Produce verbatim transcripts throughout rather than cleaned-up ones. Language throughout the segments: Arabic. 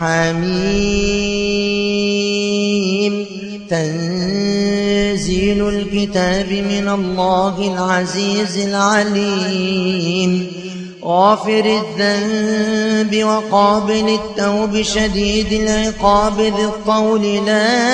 حميم تنزيل الكتاب من الله العزيز العليم غافر الذنب وقابل التوب شديد العقاب ذي الطول لا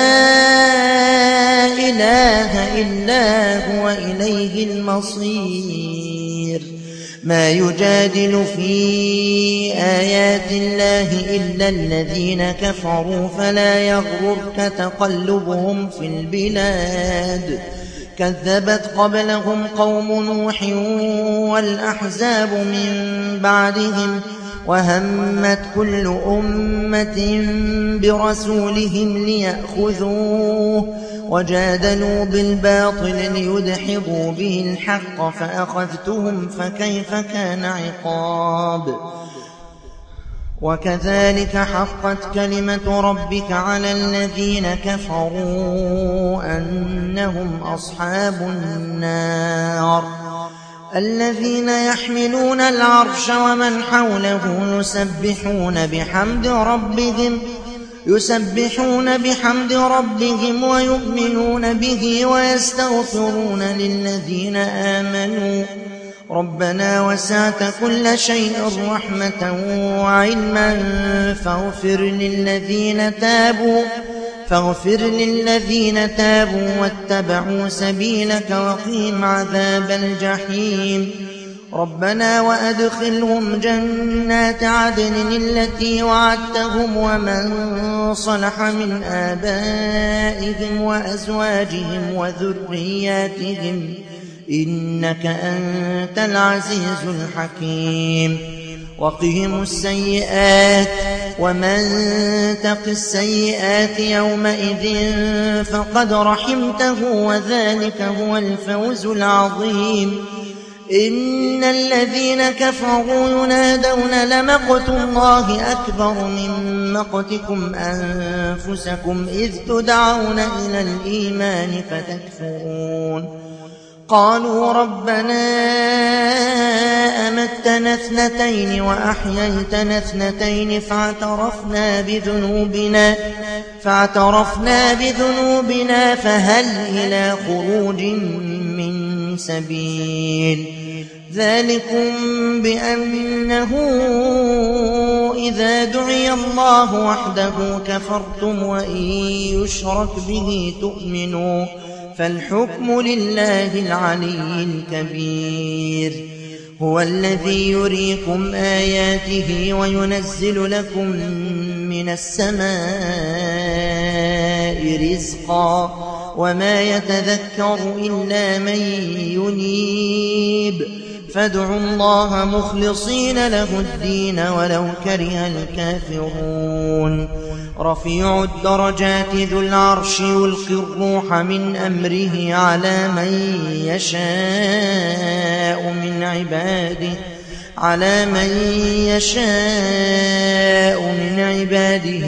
إله إلا هو إليه المصير ما يجادل في آيات الله إلا الذين كفروا فلا يغررك تقلبهم في البلاد كذبت قبلهم قوم نوح والأحزاب من بعدهم وهمت كل أمة برسولهم ليأخذوه وجادلوا بالباطل ليدحضوا به الحق فأخذتهم فكيف كان عقاب وكذلك حقت كلمة ربك على الذين كفروا أنهم أصحاب النار الذين يحملون العرش ومن حوله يسبحون بحمد ربهم يسبحون بحمد ربهم ويؤمنون به ويستغفرون للذين آمنوا ربنا وسعت كل شيء رحمة وعلما فاغفر للذين تابوا فاغفر للذين تابوا واتبعوا سبيلك وقهم عذاب الجحيم ربنا وأدخلهم جنات عدن التي وعدتهم ومن صلح من آبائهم وأزواجهم وذرياتهم إنك أنت العزيز الحكيم وقهم السيئات ومن تق السيئات يومئذ فقد رحمته وذلك هو الفوز العظيم إن الذين كفروا ينادون لمقت الله أكبر من مقتكم أنفسكم إذ تدعون إلى الإيمان فتكفرون قالوا ربنا أمتنا اثنتين وأحييتنا اثنتين فاعترفنا بذنوبنا فاعترفنا بذنوبنا فهل إلى خروج من سبيل ذلكم بأنه إذا دعي الله وحده كفرتم وإن يشرك به تؤمنوا فالحكم لله العلي الكبير هو الذي يريكم آياته وينزل لكم من السماء رزقا وما يتذكر إلا من ينيب فادعوا الله مخلصين له الدين ولو كره الكافرون رفيع الدرجات ذو العرش يلقي الروح من أمره على من يشاء من عباده على من يشاء من عباده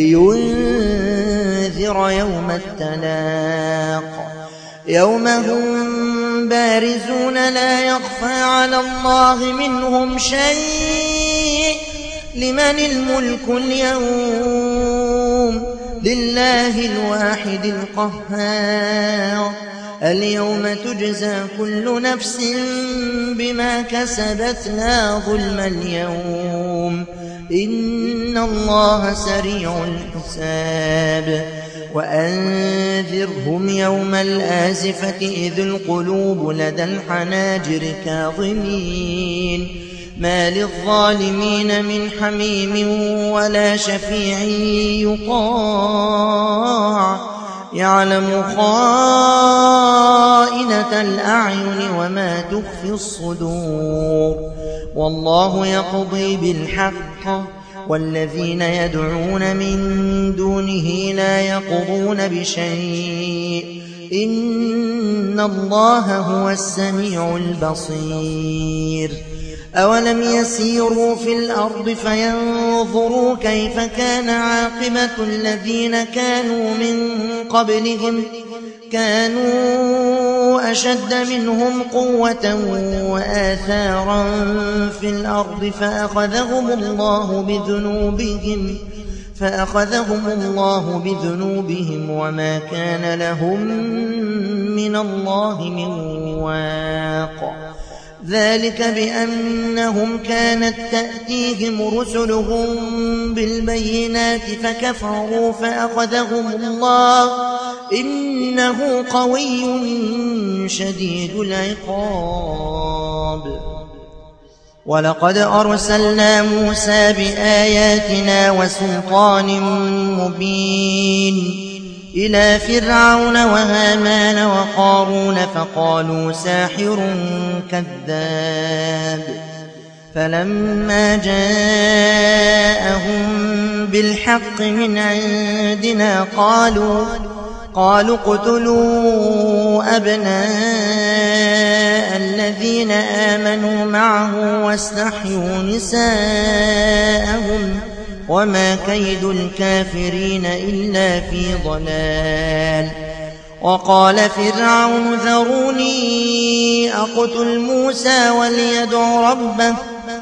لينذر يوم التلاق يوم هم بارزون لا يخفى على الله منهم شيء لمن الملك اليوم لله الواحد القهار اليوم تجزى كل نفس بما كسبت لا ظلم اليوم إن الله سريع الحساب وأنذرهم يوم الآزفة إذ القلوب لدى الحناجر كاظمين ما للظالمين من حميم ولا شفيع يطاع يعلم خائنة الأعين وما تخفي الصدور والله يقضي بالحق والذين يدعون من دونه لا يقضون بشيء إن الله هو السميع البصير أولم يسيروا في الأرض فينظروا كيف كان عاقبة الذين كانوا من قبلهم كانوا أشد منهم قوة وآثارا في الأرض فأخذهم الله بذنوبهم فأخذهم الله بذنوبهم وما كان لهم من الله من واق. ذلك بأنهم كانت تأتيهم رسلهم بالبينات فكفروا فأخذهم الله إنه قوي شديد العقاب. ولقد أرسلنا موسى بآياتنا وسلطان مبين إلى فرعون وهامان وقارون فقالوا ساحر كذاب. فلما جاءهم بالحق من عندنا قالوا قالوا اقتلوا أبناء الذين آمنوا معه واستحيوا نساءهم وما كيد الكافرين إلا في ضلال. وقال فرعون ذروني أقتل موسى وليدع ربه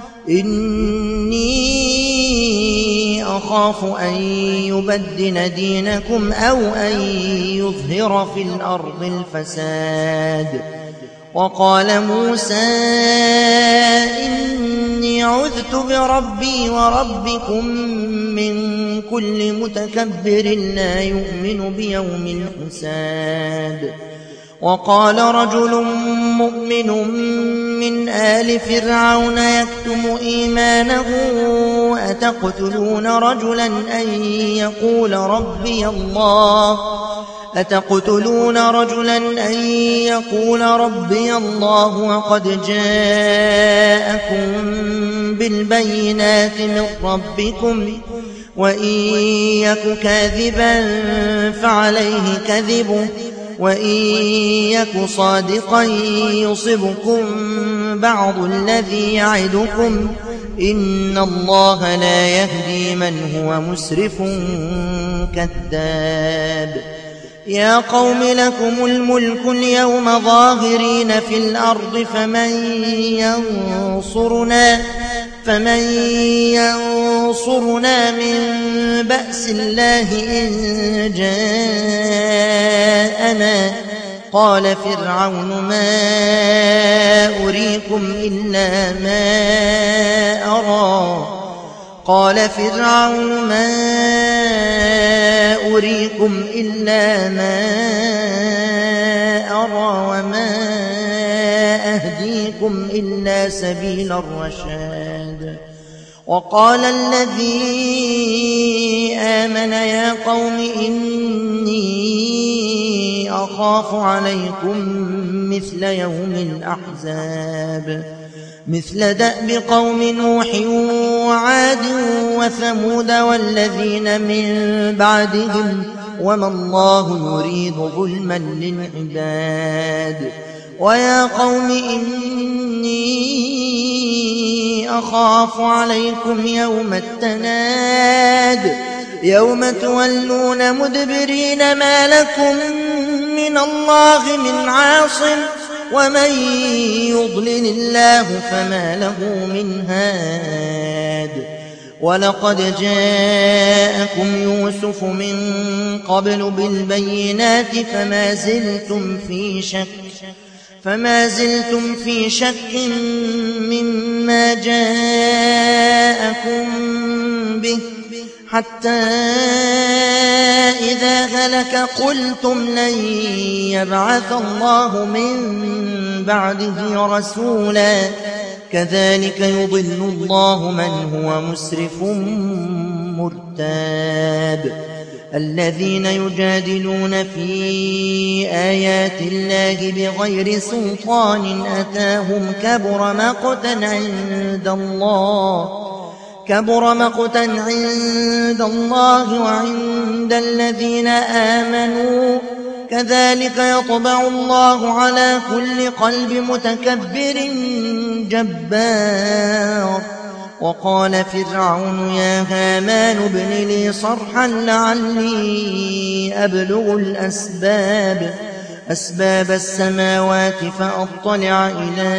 إني أخاف أن يبدل دينكم أو أن يظهر في الأرض الفساد. وقال موسى إني عذت بربي وربكم من كل متكبر لا يؤمن بيوم الحساب. وقال رجل مؤمن من آل فرعون يكتم إيمانه أتقتلون رجلا أن يقول ربي الله أتقتلون رجلا أن يقول ربي الله وقد جاءكم بالبينات من ربكم وإن يك كاذبا فعليه كذبه وإن يك صادقا يصبكم بعض الذي يعدكم إن الله لا يهدي من هو مسرف كذاب. يا قوم لكم الملك اليوم ظاهرين في الأرض فمن ينصرنا فمن ينصرنا من بأس الله إن جاءنا. قال فرعون ما أريكم إلا ما أرى قال فرعون ما أريكم إلا ما أرى وما أهديكم إلا سبيل الرشاد. وقال الذي آمن يا قوم إني أخاف عليكم مثل يوم الأحزاب مثل دأب قوم نوح وعاد وثمود والذين من بعدهم وما الله يريد ظلما للعباد. ويا قوم إني أخاف عليكم يوم التناد يوم تولون مدبرين ما لكم من الله من عاصم ومن يضلل الله فما له من هاد. ولقد جاءكم يوسف من قبل بالبينات فما زلتم في شك فما زلتم في شك مما جاءكم به حتى إذا هلك قلتم لن يبعث الله من بعده رسولا كذلك يضل الله من هو مسرف مرتاب. الذين يجادلون في آيات الله بغير سلطان أتاهم كبر مقتا عند الله كبر مقتا عند الله وعند الذين آمنوا كذلك يطبع الله على كل قلب متكبر جبار. وقال فرعون يا هامان ابن لي صرحا لعلي أبلغ الأسباب أسباب السماوات فأطلع إلى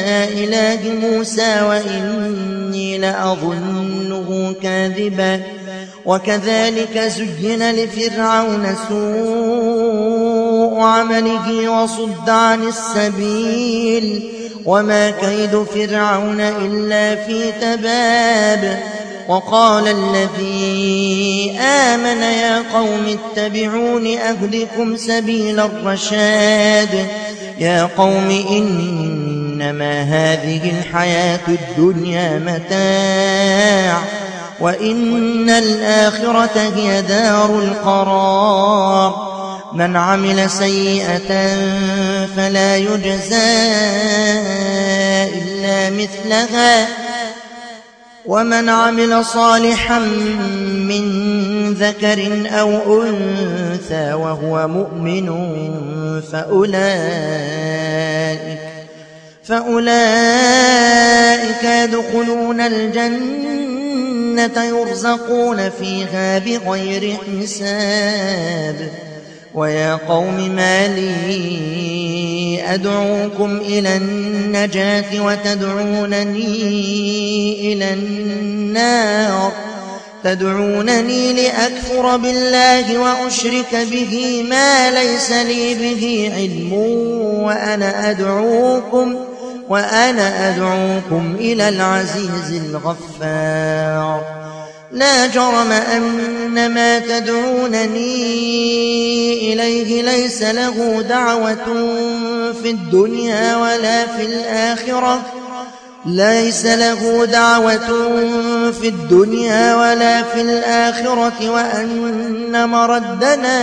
إله موسى وإني لأظنه كاذبا وكذلك زين لفرعون سوء عمله وصد عن السبيل وما كيد فرعون إلا في تباب. وقال الذي آمن يا قوم اتبعون أهدكم سبيل الرشاد. يا قوم إنما هذه الحياة الدنيا متاع وإن الآخرة هي دار القرار. من عمل سيئة فلا يجزى إلا مثلها ومن عمل صالحا من ذكر أو أنثى وهو مؤمن فأولئك, فأولئك يدخلون الجنة يرزقون فيها بغير حساب. ويا قوم ما لي أدعوكم إلى النجاة وتدعونني إلى النار تدعونني لأكفر بالله وأشرك به ما ليس لي به علم وأنا أدعوكم وأنا أدعوكم إلى العزيز الغفار. لا جرم أن ما تدعونني إليه ليس له دعوة في الدنيا ولا في الآخرة ليس له دعوة في الدنيا ولا في الآخرة وأن مردنا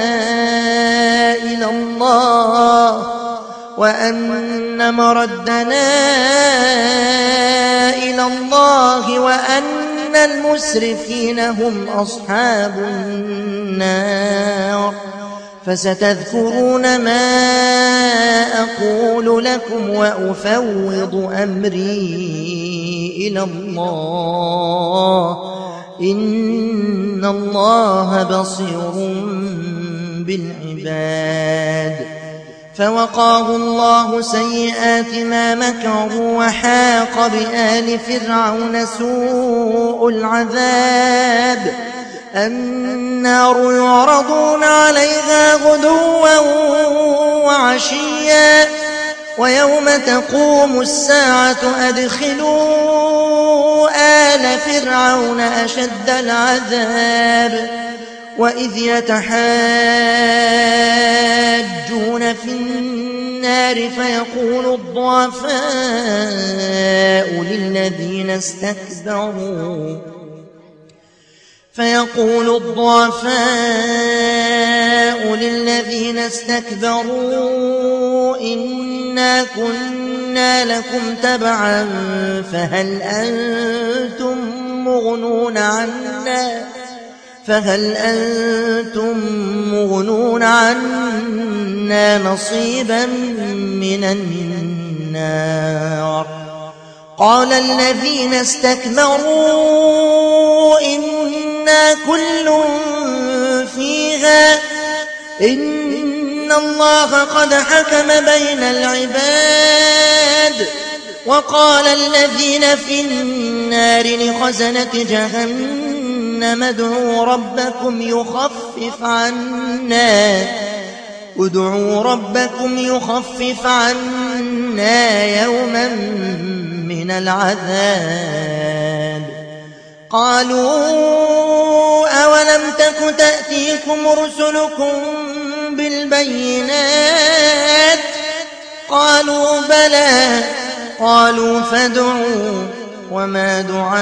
إلى الله وأن مردنا إلى الله وأن المسرفين هم أصحاب النار. فستذكرون ما أقول لكم وأفوض أمري إلى الله إن الله بصير بالعباد. فوقاه الله سيئات ما مكروا وحاق بآل فرعون سوء العذاب. النار يعرضون عليها غدوا وعشيا ويوم تقوم الساعة أدخلوا آل فرعون أشد العذاب. وإذ يتحاجون في النار فيقول الضعفاء للذين استكبروا فيقول الضعفاء للذين استكبروا إنا كنا لكم تبعا فهل أنتم مغنون عنا فهل أنتم مغنون عنا نصيبا من النار. قال الذين استكبروا إنا كل فيها إن الله قد حكم بين العباد. وقال الذين في النار لخزنة جهنم ادعوا ربكم يخفف عنا ادعوا ربكم يخفف عنا يوما من العذاب. قالوا أولم تك تأتيكم رسلكم بالبينات قالوا بلى قالوا فادعوا وما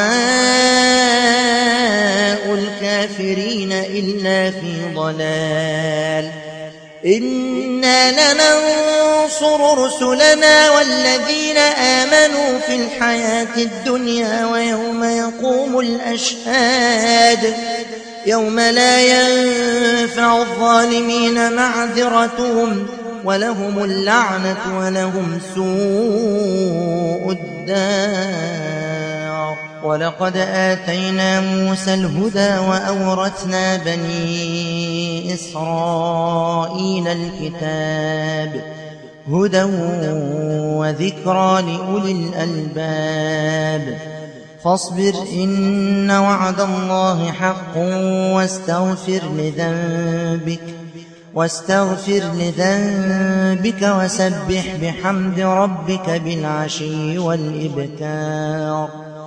دعاء الكافرين إلا في ضلال. إنا لننصر رسلنا والذين آمنوا في الحياة الدنيا ويوم يقوم الأشهاد يوم لا ينفع الظالمين معذرتهم ولهم اللعنة ولهم سوء الدار. ولقد آتينا موسى الهدى وأورثنا بني إسرائيل الكتاب هدى وذكرى لأولي الألباب. فاصبر إن وعد الله حق واستغفر لذنبك واستغفر لذنبك وسبح بحمد ربك بالعشي والإبكار.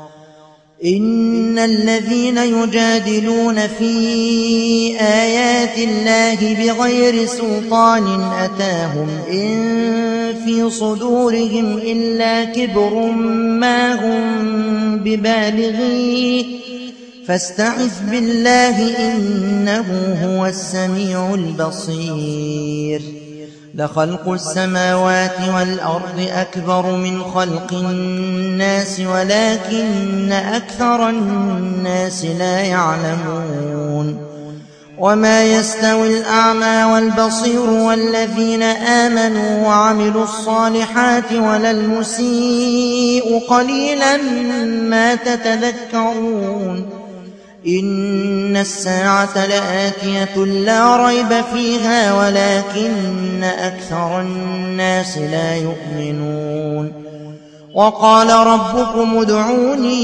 إن الذين يجادلون في آيات الله بغير سلطان أتاهم إن في صدورهم إلا كبر ما هم ببالغيه فاستعذ بالله إنه هو السميع البصير. لخلق السماوات والأرض أكبر من خلق الناس ولكن أكثر الناس لا يعلمون. وما يستوي الأعمى والبصير والذين آمنوا وعملوا الصالحات ولا المسيء قليلا ما تتذكرون. إن الساعة لآتية لا ريب فيها ولكن أكثر الناس لا يؤمنون. وقال ربكم ادعوني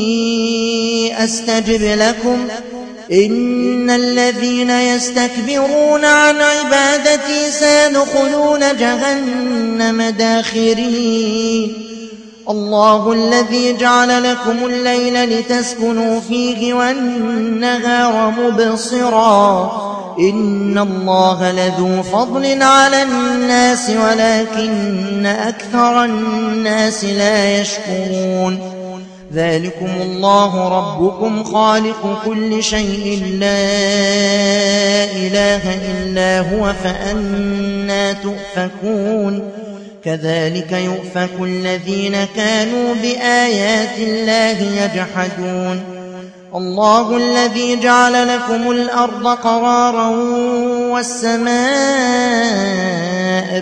أستجب لكم إن الذين يستكبرون عن عبادتي سيدخلون جهنم داخرين. الله الذي جعل لكم الليل لتسكنوا فيه والنهار مبصرا إن الله لذو فضل على الناس ولكن أكثر الناس لا يشكرون. ذلكم الله ربكم خالق كل شيء لا إله إلا هو فأنى تؤفكون. كذلك يؤفك الذين كانوا بآيات الله يجحدون. الله الذي جعل لكم الأرض قرارا والسماء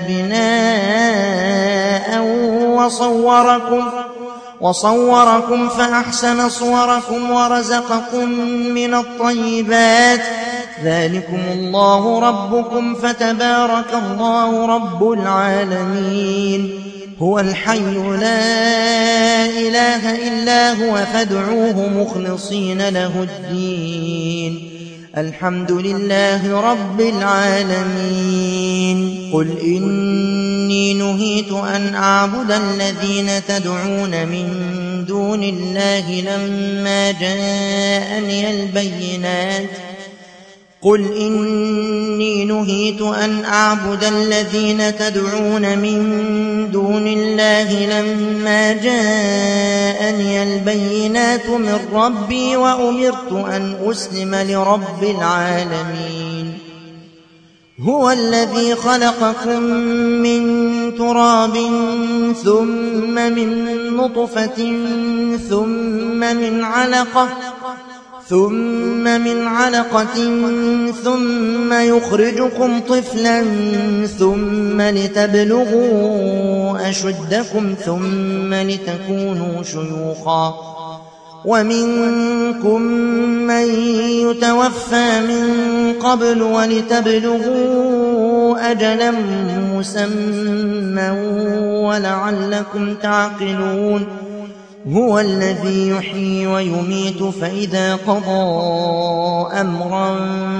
بناء وصوركم وصوركم فأحسن صوركم ورزقكم من الطيبات. ذلكم الله ربكم فتبارك الله رب العالمين. هو الحي لا إله إلا هو فادعوه مخلصين له الدين. الحمد لله رب العالمين. قل إني نهيت أن أعبد الذين تدعون من دون الله لما جاءني البينات قل إني نهيت أن أعبد الذين تدعون من دون الله لما جاءني البينات من ربي وأمرت أن أسلم لرب العالمين. هو الذي خلقكم من تراب ثم من نطفة ثم من علقة ثم من علقة ثم يخرجكم طفلا ثم لتبلغوا أشدكم ثم لتكونوا شيوخا ومنكم من يتوفى من قبل ولتبلغوا أجلا مسمى ولعلكم تعقلون. هو الذي يحيي ويميت فإذا قضى أمرا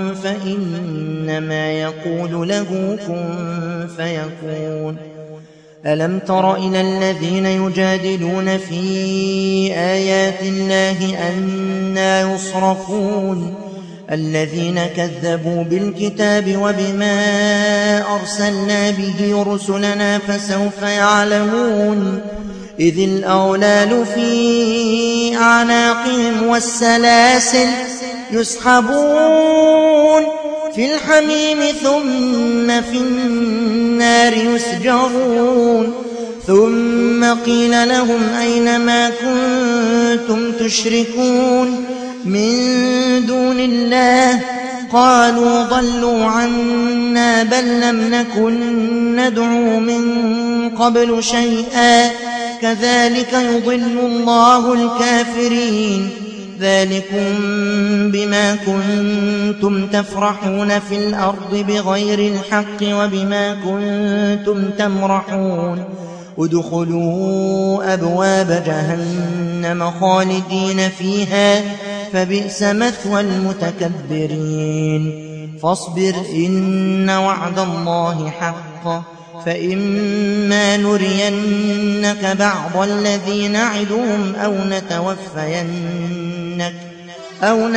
فإنما يقول له كن فيكون. ألم تر إلى الذين يجادلون في آيات الله أنى يصرفون الذين كذبوا بالكتاب وبما أرسلنا به رسلنا فسوف يعلمون. إذ الأغلال في أعناقهم والسلاسل يسحبون في الحميم ثم في النار يسجرون. ثم قيل لهم أين ما كنتم تشركون من دون الله قالوا ضلوا عنا بل لم نكن ندعو من قبل شيئا كذلك يضل الله الكافرين. ذلكم بما كنتم تفرحون في الأرض بغير الحق وبما كنتم تمرحون ادخلوا أبواب جهنم خالدين فيها فبئس مثوى المتكبرين فاصبر إن وعد الله حق فإما نرينك بعض الذي نعدهم أو نتوفينك أو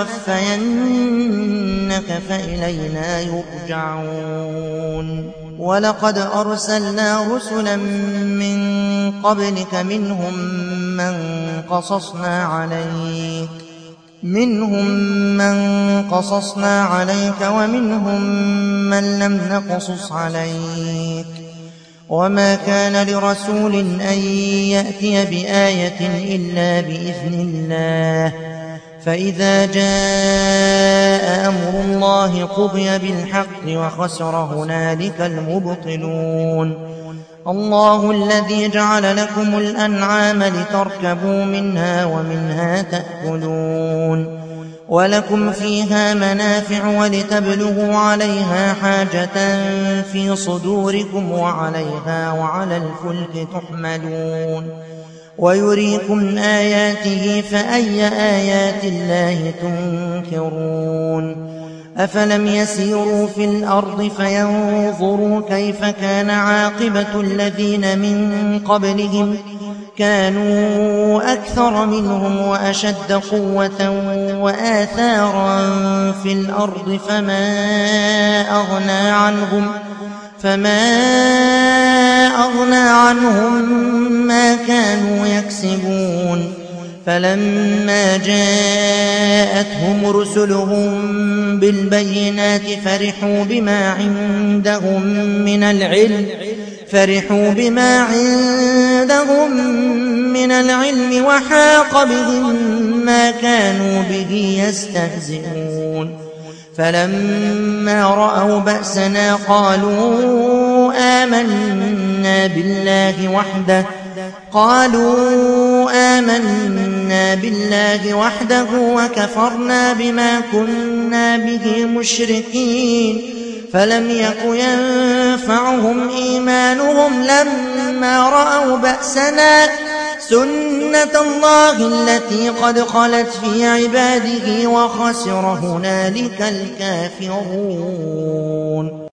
نتوفينك فإلينا يرجعون ولقد أرسلنا رسلا من قبلك منهم من قصصنا عليك منهم من قصصنا عليك ومنهم من لم نقصص عليك وما كان لرسول أن يأتي بآية إلا بإذن الله فإذا جاء أمر الله قضي بالحق وخسر هنالك المبطلون الله الذي جعل لكم الأنعام لتركبوا منها ومنها تأكلون ولكم فيها منافع ولتبلغوا عليها حاجة في صدوركم وعليها وعلى الفلك تحملون ويريكم آياته فأي آيات الله تنكرون أفلم يسيروا في الأرض فينظروا كيف كان عاقبة الذين من قبلهم كانوا أكثر منهم وأشد قوة وآثارا في الأرض فما أغنى عنهم فما أغنى عنهم ما كانوا يكسبون فلما جاءتهم رسلهم بالبينات فرحوا بما عندهم من العلم فرحوا بما عندهم من العلم وحاق بهم ما كانوا به يستهزئون فلما رأوا بأسنا قالوا آمنا بالله وحده قالوا آمنا بالله وحده وكفرنا بما كنا به مشركين فلم يك ينفعهم إيمانهم لما رأوا بأسنا سنة الله التي قد خلت في عباده وخسر هنالك الكافرون.